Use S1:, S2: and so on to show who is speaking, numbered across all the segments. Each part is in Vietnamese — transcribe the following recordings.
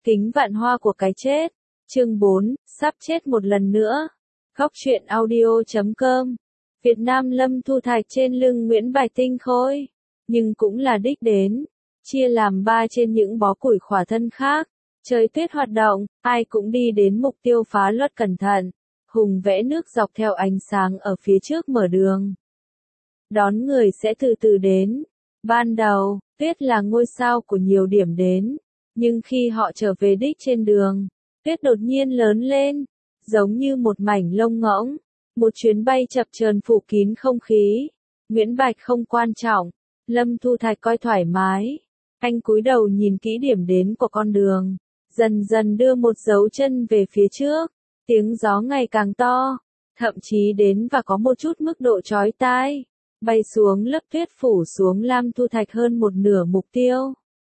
S1: Kính vạn hoa của cái chết. Chương 4, sắp chết một lần nữa. Góc truyện audio.com. Việt Nam Lâm Thu Thạch trên lưng Nguyễn Bạch Tinh Khôi, nhưng cũng là đích đến, chia làm 3 trên những bó củi khỏa thân khác. Trời tuyết hoạt động, ai cũng đi đến mục tiêu phá luật cẩn thận. Hùng vẽ nước dọc theo ánh sáng ở phía trước mở đường. Đón người sẽ từ từ đến. Ban đầu, tuyết là ngôi sao của nhiều điểm đến, nhưng khi họ trở về đích trên đường, tuyết đột nhiên lớn lên, giống như một mảnh lông ngỗng. Một chuyến bay chập chờn phủ kín không khí. Nguyễn Bạch không quan trọng, Lâm Thu Thạch coi thoải mái. Anh cúi đầu nhìn kỹ điểm đến của con đường, dần dần đưa một dấu chân về phía trước. Tiếng gió ngày càng to, thậm chí đến và có một chút mức độ chói tai, bay xuống lớp tuyết phủ xuống Lâm Thu Thạch hơn một nửa mục tiêu.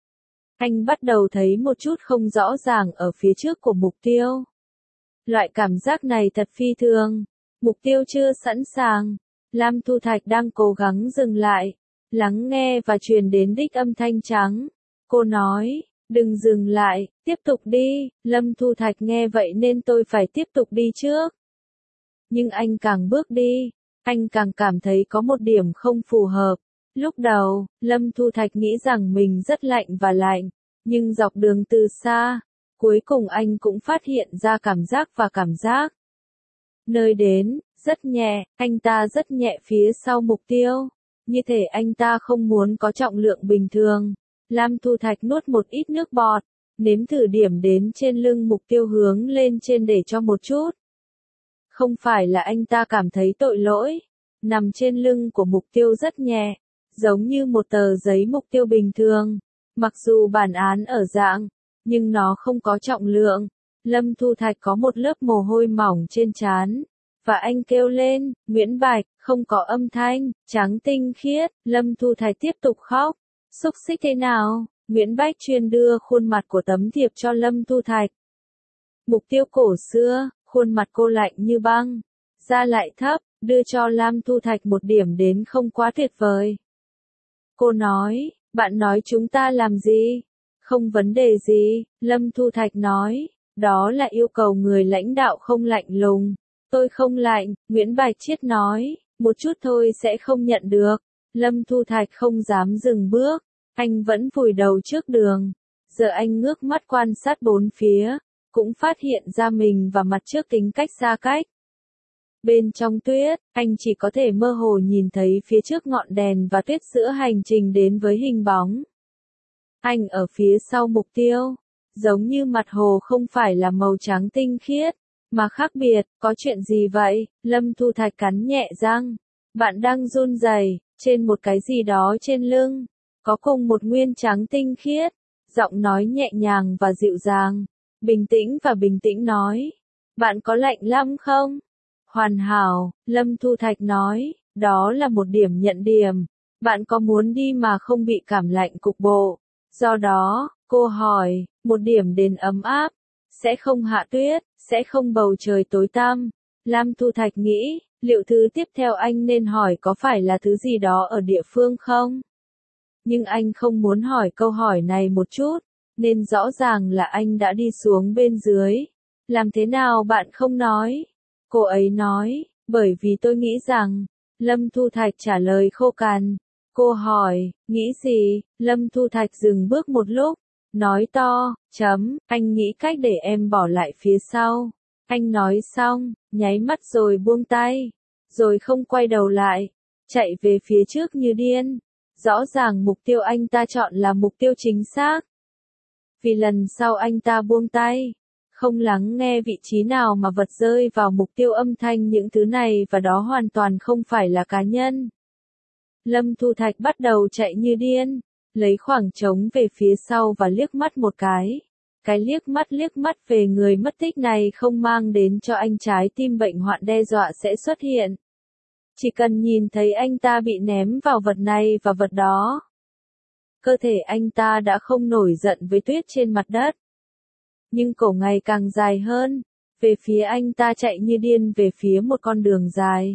S1: Anh bắt đầu thấy một chút không rõ ràng ở phía trước của mục tiêu. Loại cảm giác này thật phi thường. Mục tiêu chưa sẵn sàng. Lâm Thu Thạch đang cố gắng dừng lại, lắng nghe và truyền đến đích âm thanh trắng. Cô nói, đừng dừng lại, tiếp tục đi. Lâm Thu Thạch nghe vậy nên tôi phải tiếp tục đi trước. Nhưng anh càng bước đi, anh càng cảm thấy có một điểm không phù hợp. Lúc đầu, Lâm Thu Thạch nghĩ rằng mình rất lạnh và lạnh, nhưng dọc đường từ xa, cuối cùng anh cũng phát hiện ra cảm giác. Nơi đến, rất nhẹ, anh ta rất nhẹ phía sau mục tiêu. Như thể anh ta không muốn có trọng lượng bình thường. Lâm Thu Thạch nuốt một ít nước bọt, nếm thử điểm đến trên lưng mục tiêu hướng lên trên để cho một chút. Không phải là anh ta cảm thấy tội lỗi. Nằm trên lưng của mục tiêu rất nhẹ, giống như một tờ giấy mục tiêu bình thường. Mặc dù bản án ở dạng, nhưng nó không có trọng lượng. Lâm Thu Thạch có một lớp mồ hôi mỏng trên trán, và anh kêu lên, Nguyễn Bạch, không có âm thanh, trắng tinh khiết. Lâm Thu Thạch tiếp tục khóc. Xúc xích thế nào? Nguyễn Bạch chuyên đưa khuôn mặt của tấm thiệp cho Lâm Thu Thạch. Mục tiêu cổ xưa, khuôn mặt cô lạnh như băng, da lại thấp, đưa cho Lâm Thu Thạch một điểm đến không quá tuyệt vời. Cô nói, bạn nói chúng ta làm gì? Không vấn đề gì, Lâm Thu Thạch nói, đó là yêu cầu người lãnh đạo không lạnh lùng. Tôi không lạnh, Nguyễn Bạch Chiết nói, một chút thôi sẽ không nhận được. Lâm Thu Thạch không dám dừng bước, anh vẫn vùi đầu trước đường. Giờ anh ngước mắt quan sát bốn phía, cũng phát hiện ra mình và mặt trước kính cách xa cách. Bên trong tuyết, anh chỉ có thể mơ hồ nhìn thấy phía trước ngọn đèn và tuyết giữa hành trình đến với hình bóng. Anh ở phía sau mục tiêu, giống như mặt hồ không phải là màu trắng tinh khiết, mà khác biệt. Có chuyện gì vậy? Lâm Thu Thạch cắn nhẹ răng. Bạn đang run rẩy trên một cái gì đó trên lưng, có cùng một nguyên trắng tinh khiết. Giọng nói nhẹ nhàng và dịu dàng, bình tĩnh nói. Bạn có lạnh lắm không? Hoàn hảo, Lâm Thu Thạch nói, đó là một điểm nhận điểm. Bạn có muốn đi mà không bị cảm lạnh cục bộ? Do đó, cô hỏi, một điểm đến ấm áp, sẽ không hạ tuyết, sẽ không bầu trời tối tăm. Lâm Thu Thạch nghĩ, liệu thứ tiếp theo anh nên hỏi có phải là thứ gì đó ở địa phương không? Nhưng anh không muốn hỏi câu hỏi này một chút, nên rõ ràng là anh đã đi xuống bên dưới. Làm thế nào bạn không nói? Cô ấy nói, bởi vì tôi nghĩ rằng. Lâm Thu Thạch trả lời khô cằn. Cô hỏi, nghĩ gì? Lâm Thu Thạch dừng bước một lúc, nói to, anh nghĩ cách để em bỏ lại phía sau. Anh nói xong, nháy mắt rồi buông tay, rồi không quay đầu lại, chạy về phía trước như điên. Rõ ràng mục tiêu anh ta chọn là mục tiêu chính xác. Vì lần sau anh ta buông tay, không lắng nghe vị trí nào mà vật rơi vào mục tiêu âm thanh những thứ này và đó hoàn toàn không phải là cá nhân. Lâm Thu Thạch bắt đầu chạy như điên, lấy khoảng trống về phía sau và liếc mắt một cái. Cái liếc mắt về người mất tích này không mang đến cho anh trái tim bệnh hoạn đe dọa sẽ xuất hiện. Chỉ cần nhìn thấy anh ta bị ném vào vật này và vật đó. Cơ thể anh ta đã không nổi giận với tuyết trên mặt đất. Nhưng cổ ngày càng dài hơn, về phía anh ta chạy như điên về phía một con đường dài.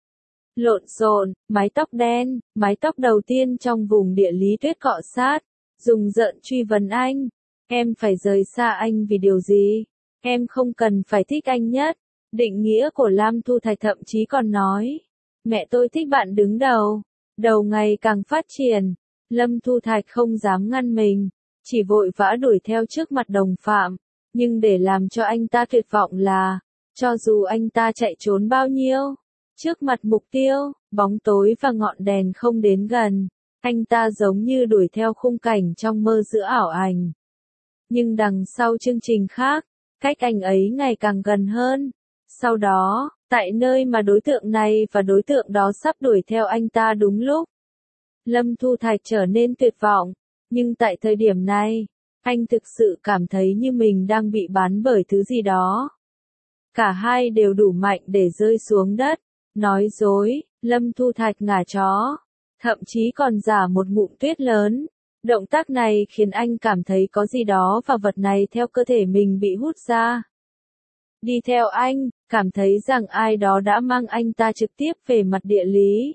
S1: Lộn xộn, mái tóc đen, mái tóc đầu tiên trong vùng địa lý tuyết cọ sát, dùng giận truy vấn anh. Em phải rời xa anh vì điều gì? Em không cần phải thích anh nhất. Định nghĩa của Lam Thu Thạch thậm chí còn nói. Mẹ tôi thích bạn đứng đầu. Đầu ngày càng phát triển. Lâm Thu Thạch không dám ngăn mình. Chỉ vội vã đuổi theo trước mặt đồng phạm. Nhưng để làm cho anh ta tuyệt vọng là, cho dù anh ta chạy trốn bao nhiêu, trước mặt mục tiêu, bóng tối và ngọn đèn không đến gần, anh ta giống như đuổi theo khung cảnh trong mơ giữa ảo ảnh. Nhưng đằng sau chương trình khác, cách anh ấy ngày càng gần hơn. Sau đó, tại nơi mà đối tượng này và đối tượng đó sắp đuổi theo anh ta đúng lúc, Lâm Thu Thạch trở nên tuyệt vọng. Nhưng tại thời điểm này, anh thực sự cảm thấy như mình đang bị bán bởi thứ gì đó. Cả hai đều đủ mạnh để rơi xuống đất. Nói dối, Lâm Thu Thạch ngả chó. Thậm chí còn giả một ngụm tuyết lớn. Động tác này khiến anh cảm thấy có gì đó và vật này theo cơ thể mình bị hút ra. Đi theo anh, cảm thấy rằng ai đó đã mang anh ta trực tiếp về mặt địa lý.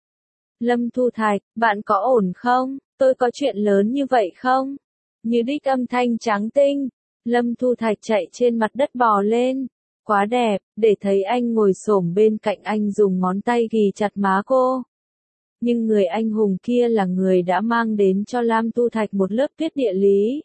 S1: Lâm Thu Thạch, bạn có ổn không? Tôi có chuyện lớn như vậy không? Như đích âm thanh trắng tinh. Lâm Thu Thạch chạy trên mặt đất bò lên. Quá đẹp, để thấy anh ngồi xổm bên cạnh anh dùng ngón tay ghì chặt má cô. Nhưng người anh hùng kia là người đã mang đến cho Lam Thu Thạch một lớp tuyết địa lý.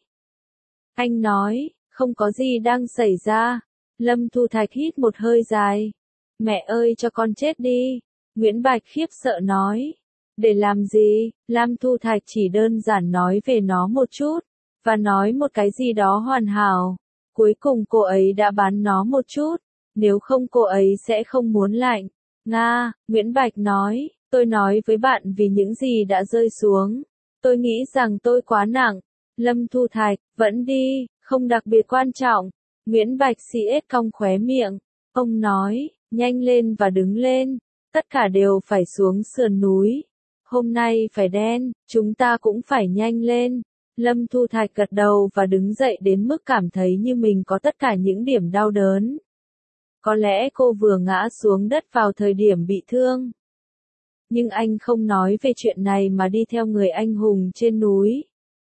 S1: Anh nói, không có gì đang xảy ra. Lâm Thu Thạch hít một hơi dài. Mẹ ơi cho con chết đi. Nguyễn Bạch khiếp sợ nói. Để làm gì? Lam Thu Thạch chỉ đơn giản nói về nó một chút, và nói một cái gì đó hoàn hảo. Cuối cùng cô ấy đã bán nó một chút, nếu không cô ấy sẽ không muốn lạnh. Nga, Nguyễn Bạch nói, tôi nói với bạn vì những gì đã rơi xuống. Tôi nghĩ rằng tôi quá nặng. Lâm Thu Thạch, vẫn đi, không đặc biệt quan trọng. Nguyễn Bạch CS cong khóe miệng. Ông nói, nhanh lên và đứng lên. Tất cả đều phải xuống sườn núi. Hôm nay phải đen, chúng ta cũng phải nhanh lên. Lâm Thu Thạch gật đầu và đứng dậy đến mức cảm thấy như mình có tất cả những điểm đau đớn. Có lẽ cô vừa ngã xuống đất vào thời điểm bị thương. Nhưng anh không nói về chuyện này mà đi theo người anh hùng trên núi.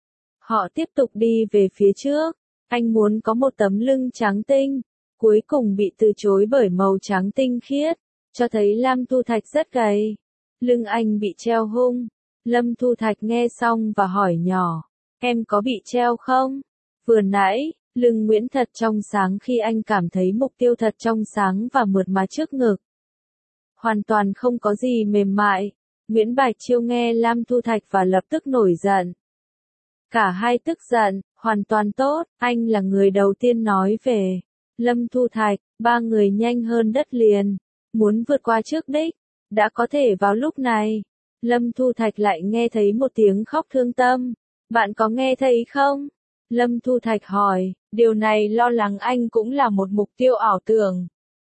S1: Họ tiếp tục đi về phía trước. Anh muốn có một tấm lưng trắng tinh. Cuối cùng bị từ chối bởi màu trắng tinh khiết. Cho thấy Lam Thu Thạch rất gầy. Lưng anh bị treo hung. Lâm Thu Thạch nghe xong và hỏi nhỏ. Em có bị treo không? Vừa nãy, lưng Nguyễn thật trong sáng khi anh cảm thấy mục tiêu thật trong sáng và mượt mà trước ngực. Hoàn toàn không có gì mềm mại. Nguyễn Bạch Chiêu nghe Lam Thu Thạch và lập tức nổi giận. Cả hai tức giận, hoàn toàn tốt, anh là người đầu tiên nói về. Lâm Thu Thạch, ba người nhanh hơn đất liền. Muốn vượt qua trước đích. Đã có thể vào lúc này. Lâm Thu Thạch lại nghe thấy một tiếng khóc thương tâm. Bạn có nghe thấy không? Lâm Thu Thạch hỏi, điều này lo lắng anh cũng là một mục tiêu ảo tưởng.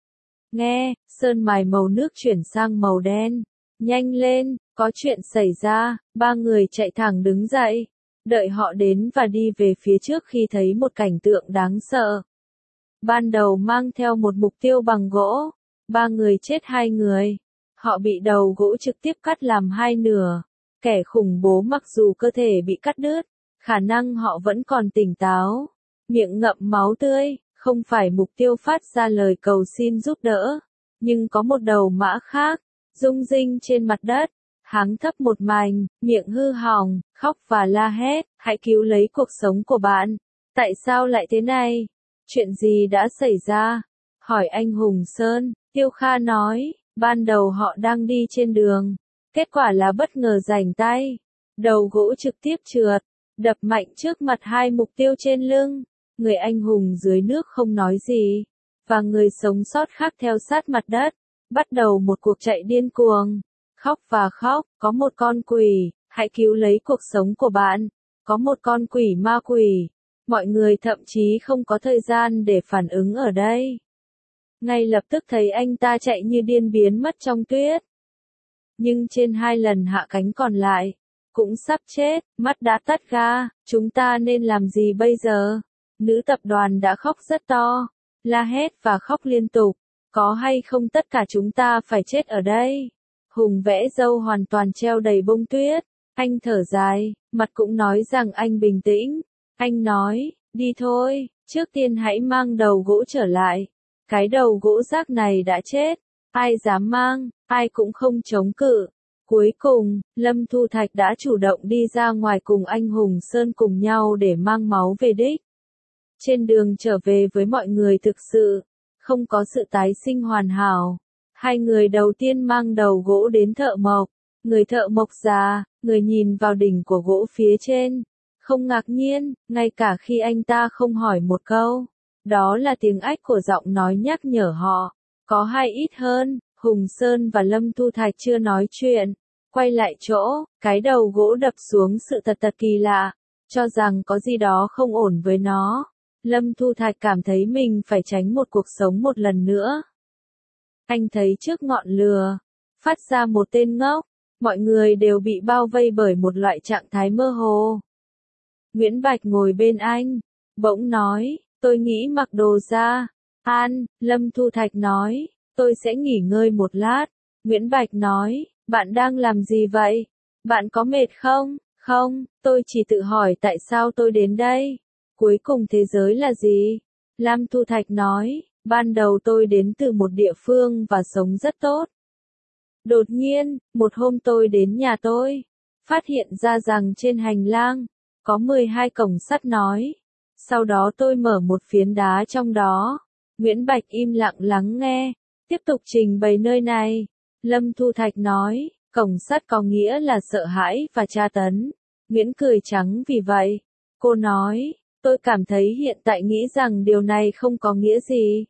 S1: Nghe, sơn mài màu nước chuyển sang màu đen. Nhanh lên, có chuyện xảy ra, ba người chạy thẳng đứng dậy. Đợi họ đến và đi về phía trước khi thấy một cảnh tượng đáng sợ. Ban đầu mang theo một mục tiêu bằng gỗ. Ba người chết hai người. Họ bị đầu gỗ trực tiếp cắt làm hai nửa. Kẻ khủng bố mặc dù cơ thể bị cắt đứt, khả năng họ vẫn còn tỉnh táo. Miệng ngậm máu tươi, không phải mục tiêu phát ra lời cầu xin giúp đỡ. Nhưng có một đầu mã khác, rung rinh trên mặt đất. Háng thấp một mảnh, miệng hư hỏng, khóc và la hét, hãy cứu lấy cuộc sống của bạn. Tại sao lại thế này? Chuyện gì đã xảy ra? Hỏi anh Hùng Sơn, Tiêu Kha nói, ban đầu họ đang đi trên đường. Kết quả là bất ngờ rảnh tay. Đầu gỗ trực tiếp trượt, đập mạnh trước mặt hai mục tiêu trên lưng. Người anh hùng dưới nước không nói gì. Và người sống sót khác theo sát mặt đất. Bắt đầu một cuộc chạy điên cuồng. Khóc và khóc, có một con quỷ, hãy cứu lấy cuộc sống của bạn. Có một con quỷ ma quỷ. Mọi người thậm chí không có thời gian để phản ứng ở đây. Ngay lập tức thấy anh ta chạy như điên biến mất trong tuyết. Nhưng trên hai lần hạ cánh còn lại, cũng sắp chết, mắt đã tắt ga, chúng ta nên làm gì bây giờ? Nữ tập đoàn đã khóc rất to, la hét và khóc liên tục, có hay không tất cả chúng ta phải chết ở đây? Hùng vẽ râu hoàn toàn treo đầy bông tuyết, anh thở dài, mặt cũng nói rằng anh bình tĩnh, anh nói, Đi thôi, trước tiên hãy mang đầu gỗ trở lại. Cái đầu gỗ rác này đã chết, ai dám mang, ai cũng không chống cự. Cuối cùng, Lâm Thu Thạch đã chủ động đi ra ngoài cùng anh Hùng Sơn cùng nhau để mang máu về đích. Trên đường trở về với mọi người thực sự, không có sự tái sinh hoàn hảo. Hai người đầu tiên mang đầu gỗ đến thợ mộc. Người thợ mộc già, người nhìn vào đỉnh của gỗ phía trên. Không ngạc nhiên, ngay cả khi anh ta không hỏi một câu. Đó là tiếng ách của giọng nói nhắc nhở họ. Có hai ít hơn, Hùng Sơn và Lâm Thu Thạch chưa nói chuyện. Quay lại chỗ, cái đầu gỗ đập xuống sự thật kỳ lạ. Cho rằng có gì đó không ổn với nó. Lâm Thu Thạch cảm thấy mình phải tránh một cuộc sống một lần nữa. Anh thấy trước ngọn lửa, phát ra một tên ngốc. Mọi người đều bị bao vây bởi một loại trạng thái mơ hồ. Nguyễn Bạch ngồi bên anh, bỗng nói, tôi nghĩ mặc đồ ra. Lâm Thu Thạch nói, tôi sẽ nghỉ ngơi một lát. Nguyễn Bạch nói, bạn đang làm gì vậy? Bạn có mệt không? Không, tôi chỉ tự hỏi tại sao tôi đến đây. Cuối cùng thế giới là gì? Lâm Thu Thạch nói, ban đầu tôi đến từ một địa phương và sống rất tốt. Đột nhiên, một hôm tôi đến nhà tôi, phát hiện ra rằng trên hành lang, có 12 cổng sắt nói. Sau đó tôi mở một phiến đá trong đó. Nguyễn Bạch im lặng lắng nghe, tiếp tục trình bày nơi này. Lâm Thu Thạch nói, cổng sắt có nghĩa là sợ hãi và tra tấn. Nguyễn cười trắng vì vậy. Cô nói, tôi cảm thấy hiện tại nghĩ rằng điều này không có nghĩa gì.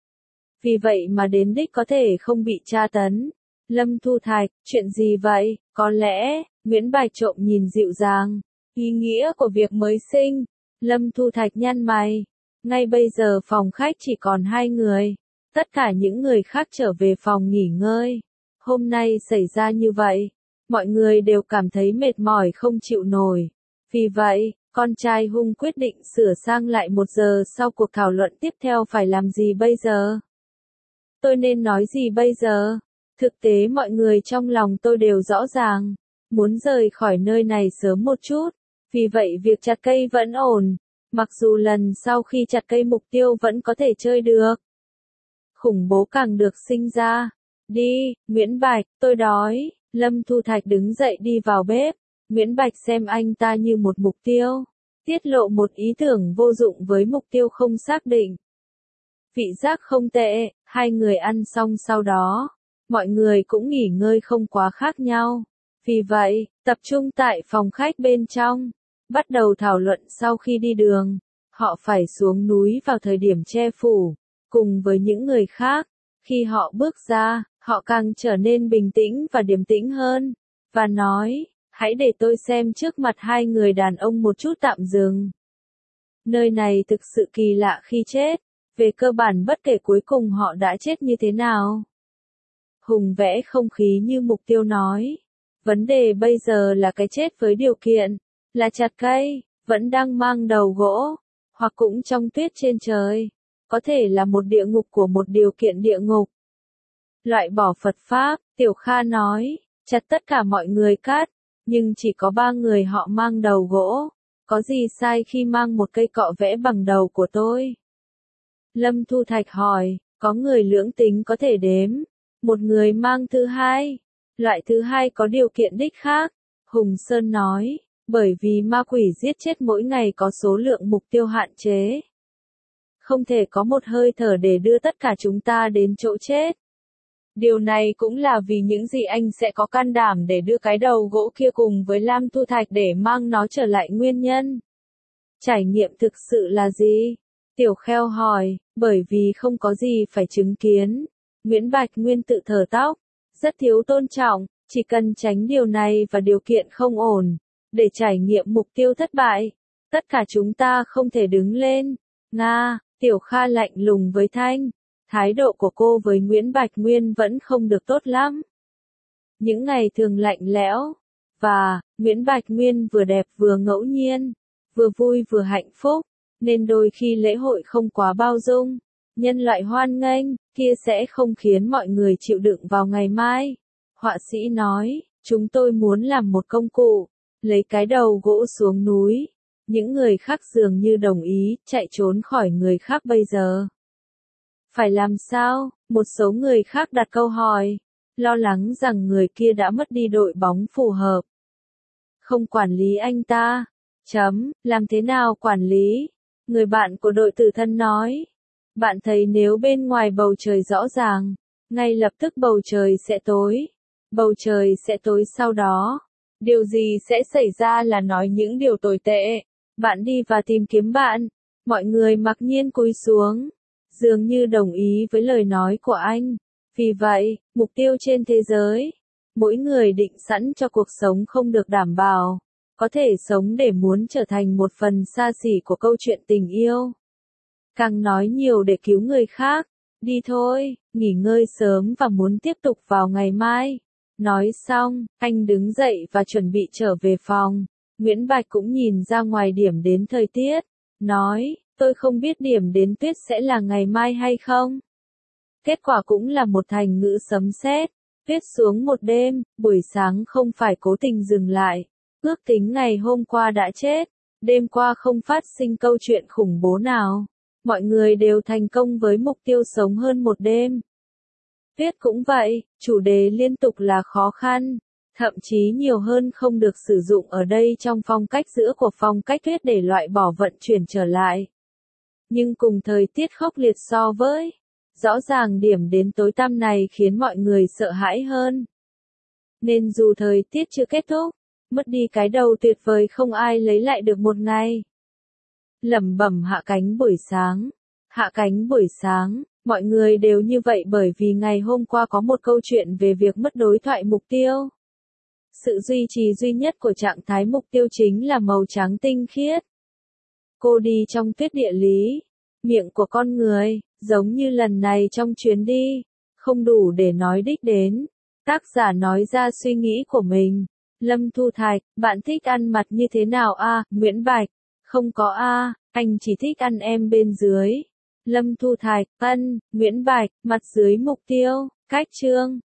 S1: Vì vậy mà đến đích có thể không bị tra tấn. Lâm Thu Thạch, chuyện gì vậy? Có lẽ, Nguyễn Bạch trộm nhìn dịu dàng. Ý nghĩa của việc mới sinh. Lâm Thu Thạch nhăn mày. Ngay bây giờ phòng khách chỉ còn 2 người. Tất cả những người khác trở về phòng nghỉ ngơi. Hôm nay xảy ra như vậy. Mọi người đều cảm thấy mệt mỏi không chịu nổi. Vì vậy, con trai Hung quyết định sửa sang lại 1 giờ sau cuộc thảo luận tiếp theo phải làm gì bây giờ. Tôi nên nói gì bây giờ? Thực tế mọi người trong lòng tôi đều rõ ràng. Muốn rời khỏi nơi này sớm một chút. Vì vậy việc chặt cây vẫn ổn. Mặc dù lần sau khi chặt cây mục tiêu vẫn có thể chơi được. Khủng bố càng được sinh ra. Đi, Nguyễn Bạch, tôi đói. Lâm Thu Thạch đứng dậy đi vào bếp. Nguyễn Bạch xem anh ta như một mục tiêu. Tiết lộ một ý tưởng vô dụng với mục tiêu không xác định. Vị giác không tệ, hai người ăn xong sau đó. Mọi người cũng nghỉ ngơi không quá khác nhau. Vì vậy, tập trung tại phòng khách bên trong. Bắt đầu thảo luận sau khi đi đường. Họ phải xuống núi vào thời điểm che phủ. Cùng với những người khác. Khi họ bước ra, họ càng trở nên bình tĩnh và điềm tĩnh hơn. Và nói, hãy để tôi xem trước mặt hai người đàn ông một chút tạm dừng. Nơi này thực sự kỳ lạ khi chết. Về cơ bản bất kể cuối cùng họ đã chết như thế nào. Hùng vẽ không khí như mục tiêu nói. Vấn đề bây giờ là cái chết với điều kiện. Là chặt cây, vẫn đang mang đầu gỗ. Hoặc cũng trong tuyết trên trời. Có thể là một địa ngục của một điều kiện địa ngục. Loại bỏ Phật Pháp, Tiểu Kha nói. Chặt tất cả mọi người cát. Nhưng chỉ có 3 người họ mang đầu gỗ. Có gì sai khi mang một cây cọ vẽ bằng đầu của tôi? Lâm Thu Thạch hỏi, có người lưỡng tính có thể đếm. Một người mang thứ hai. Loại thứ hai có điều kiện đích khác. Hùng Sơn nói, bởi vì ma quỷ giết chết mỗi ngày có số lượng mục tiêu hạn chế. Không thể có một hơi thở để đưa tất cả chúng ta đến chỗ chết. Điều này cũng là vì những gì anh sẽ có can đảm để đưa cái đầu gỗ kia cùng với Lam Thu Thạch để mang nó trở lại nguyên nhân. Trải nghiệm thực sự là gì? Tiểu Kheo hỏi, bởi vì không có gì phải chứng kiến. Nguyễn Bạch Nguyên tự thở tóc, rất thiếu tôn trọng, chỉ cần tránh điều này và điều kiện không ổn, để trải nghiệm mục tiêu thất bại. Tất cả chúng ta không thể đứng lên. Nga, Tiểu Kha lạnh lùng với Thanh. Thái độ của cô với Nguyễn Bạch Nguyên vẫn không được tốt lắm. Những ngày thường lạnh lẽo. Và, Nguyễn Bạch Nguyên vừa đẹp vừa ngẫu nhiên. Vừa vui vừa hạnh phúc. Nên đôi khi lễ hội không quá bao dung. Nhân loại hoan nghênh, kia sẽ không khiến mọi người chịu đựng vào ngày mai. Họa sĩ nói, chúng tôi muốn làm một công cụ. Lấy cái đầu gỗ xuống núi. Những người khác dường như đồng ý, chạy trốn khỏi người khác bây giờ. Phải làm sao? Một số người khác đặt câu hỏi, lo lắng rằng người kia đã mất đi đội bóng phù hợp. Không quản lý anh ta. Làm thế nào quản lý? Người bạn của đội tử thân nói. Bạn thấy nếu bên ngoài bầu trời rõ ràng, ngay lập tức bầu trời sẽ tối. Bầu trời sẽ tối sau đó. Điều gì sẽ xảy ra là nói những điều tồi tệ. Bạn đi và tìm kiếm bạn. Mọi người mặc nhiên cúi xuống. Dường như đồng ý với lời nói của anh. Vì vậy, mục tiêu trên thế giới. Mỗi người định sẵn cho cuộc sống không được đảm bảo. Có thể sống để muốn trở thành một phần xa xỉ của câu chuyện tình yêu. Càng nói nhiều để cứu người khác. Đi thôi, nghỉ ngơi sớm và muốn tiếp tục vào ngày mai. Nói xong, anh đứng dậy và chuẩn bị trở về phòng. Nguyễn Bạch cũng nhìn ra ngoài điểm đến thời tiết. Nói, tôi không biết điểm đến tuyết sẽ là ngày mai hay không. Kết quả cũng là một thành ngữ sấm sét. Tuyết xuống một đêm, buổi sáng không phải cố tình dừng lại. Ước tính ngày hôm qua đã chết. Đêm qua không phát sinh câu chuyện khủng bố nào. Mọi người đều thành công với mục tiêu sống hơn một đêm. Tuyết cũng vậy, chủ đề liên tục là khó khăn. Thậm chí nhiều hơn không được sử dụng ở đây trong phong cách giữa của phong cách tuyết để loại bỏ vận chuyển trở lại. Nhưng cùng thời tiết khốc liệt so với, rõ ràng điểm đến tối tăm này khiến mọi người sợ hãi hơn. Nên dù thời tiết chưa kết thúc, mất đi cái đầu tuyệt vời không ai lấy lại được một ngày. Lẩm bẩm hạ cánh buổi sáng. Hạ cánh buổi sáng, mọi người đều như vậy bởi vì ngày hôm qua có một câu chuyện về việc mất đối thoại mục tiêu. Sự duy trì duy nhất của trạng thái mục tiêu chính là màu trắng tinh khiết. Cô đi trong tuyết địa lý. Miệng của con người, giống như lần này trong chuyến đi, không đủ để nói đích đến. Tác giả nói ra suy nghĩ của mình. Lâm Thu Thạch, bạn thích ăn mặt như thế nào a? Nguyễn Bạch, không có a, anh chỉ thích ăn em bên dưới. Lâm Thu Thạch, Nguyễn Bạch, mặt dưới mục tiêu, cách chương.